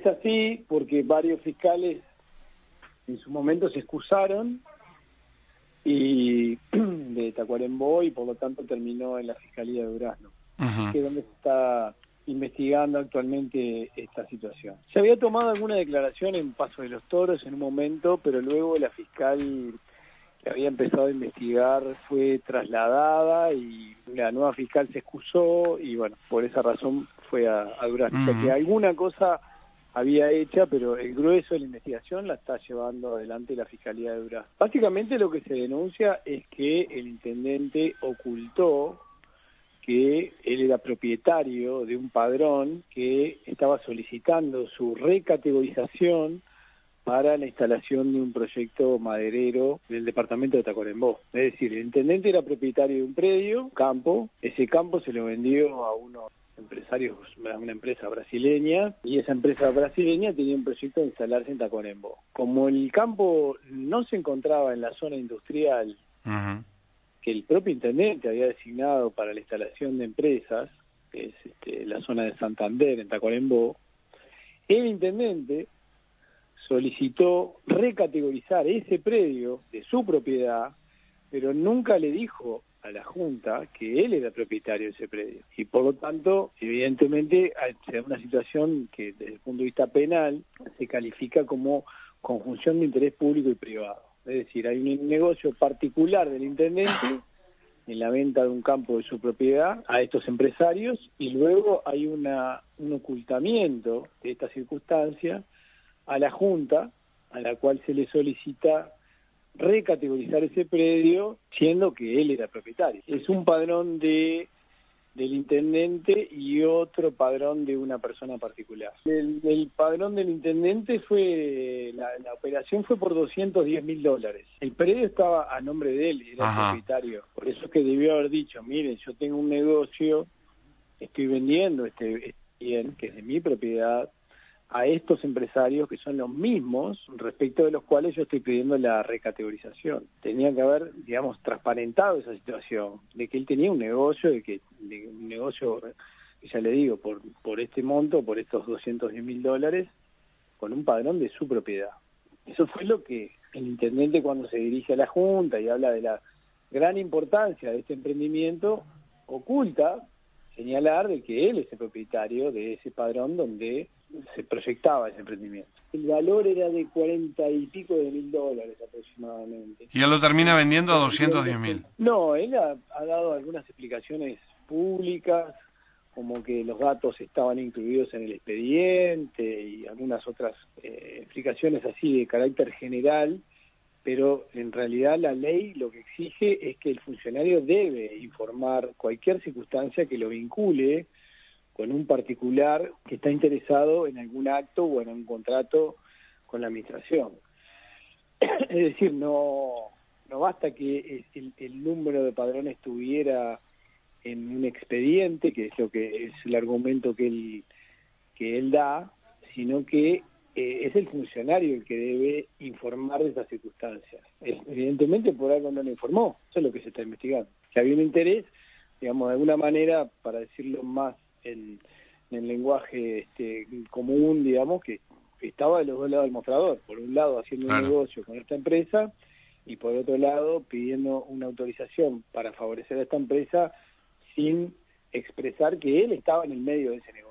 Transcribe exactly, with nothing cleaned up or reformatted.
así porque varios fiscales en su momento se excusaron y de Tacuarembó y por lo tanto terminó en la Fiscalía de Durazno, uh-huh. que es donde se está investigando actualmente esta situación. Se había tomado alguna declaración en Paso de los Toros en un momento, pero luego la fiscal que había empezado a investigar fue trasladada y la nueva fiscal se excusó y bueno, por esa razón fue a, a Durazno. Uh-huh. O sea que alguna cosa había hecha, pero el grueso de la investigación la está llevando adelante la Fiscalía de Durazno. Básicamente lo que se denuncia es que el intendente ocultó que él era propietario de un padrón que estaba solicitando su recategorización para la instalación de un proyecto maderero del departamento de Tacuarembó. Es decir, el intendente era propietario de un predio, un campo, ese campo se lo vendió a unos empresarios, a una empresa brasileña, y esa empresa brasileña tenía un proyecto de instalarse en Tacuarembó. Como el campo no se encontraba en la zona industrial, uh-huh. que el propio intendente había designado para la instalación de empresas, que es este, la zona de Santander, en Tacuarembó, el intendente solicitó recategorizar ese predio de su propiedad, pero nunca le dijo a la Junta que él era propietario de ese predio. Y por lo tanto, evidentemente, se da una situación que desde el punto de vista penal se califica como conjunción de interés público y privado. Es decir, hay un negocio particular del intendente en la venta de un campo de su propiedad a estos empresarios y luego hay una, un ocultamiento de esta circunstancia a la Junta, a la cual se le solicita recategorizar ese predio, siendo que él era propietario. Es un padrón de del intendente y otro padrón de una persona particular. El, el padrón del intendente fue, la, la operación fue por doscientos diez mil dólares. El predio estaba a nombre de él, era Ajá. el propietario. Por eso es que debió haber dicho, miren, yo tengo un negocio, estoy vendiendo este, este bien, que es de mi propiedad, a estos empresarios que son los mismos respecto de los cuales yo estoy pidiendo la recategorización. Tenía que haber, digamos, transparentado esa situación, de que él tenía un negocio, de que de un negocio, ya le digo, por por este monto, por estos doscientos diez mil dólares, con un padrón de su propiedad. Eso fue lo que el intendente, cuando se dirige a la Junta y habla de la gran importancia de este emprendimiento, oculta señalar de que él es el propietario de ese padrón donde se proyectaba ese emprendimiento. El valor era de cuarenta y pico de mil dólares aproximadamente. ¿Y él lo termina vendiendo a doscientos diez mil? No, él ha, ha dado algunas explicaciones públicas, como que los datos estaban incluidos en el expediente y algunas otras eh, explicaciones así de carácter general, pero en realidad la ley lo que exige es que el funcionario debe informar cualquier circunstancia que lo vincule con un particular que está interesado en algún acto o en un contrato con la administración. Es decir, no, no basta que el, el número de padrones estuviera en un expediente, que es lo que es el argumento que él, que él da, sino que eh, es el funcionario el que debe informar de esas circunstancias. Es, evidentemente por algo no lo informó, eso es lo que se está investigando. Que había un interés, digamos, de alguna manera, para decirlo más en, en lenguaje este, común, digamos, que estaba de los dos lados del mostrador. Por un lado haciendo claro. un negocio con esta empresa y por otro lado pidiendo una autorización para favorecer a esta empresa sin expresar que él estaba en el medio de ese negocio.